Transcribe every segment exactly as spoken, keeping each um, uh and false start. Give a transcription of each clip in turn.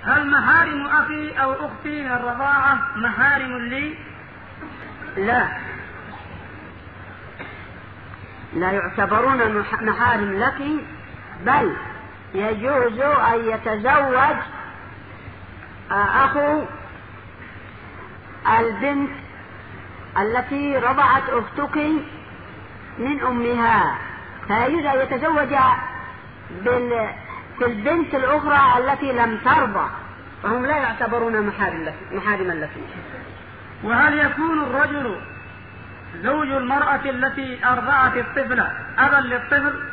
هل محارم أخي أو أختي من الرضاعة محارم لي؟ لا، لا يعتبرون محارم لك، بل يجوز أن يتزوج أخو البنت التي رضعت أختك من أمها، فيجوز أن يتزوج في البنت الأخرى التي لم ترضع، فهم لا يعتبرون محارما لك. وهل يكون الرجل زوج المرأة التي أرضعت الطفل أبا للطفل؟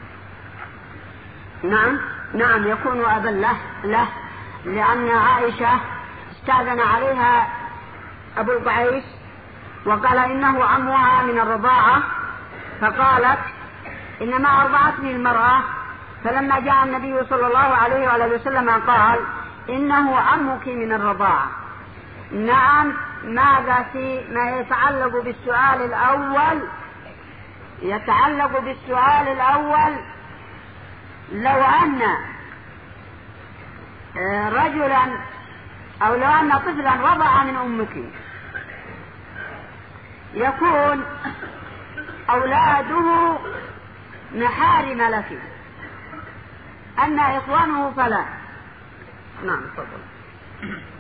نعم نعم يكون أبا له, له لأن عائشة استأذن عليها أبو القعيس وقال إنه عمها من الرضاعة، فقالت إنما أرضعتني المرأة، فلما جاء النبي صلى الله عليه وآله وسلم قال إنه عمك من الرضاعة. نعم. ماذا في ما يتعلق بالسؤال الأول؟ يتعلق بالسؤال الأول لو أن رجلا أو لو أن طفلا رضع من أمك، يكون أولاده محارم لك، أما إخوانه فلا. نعم تفضل.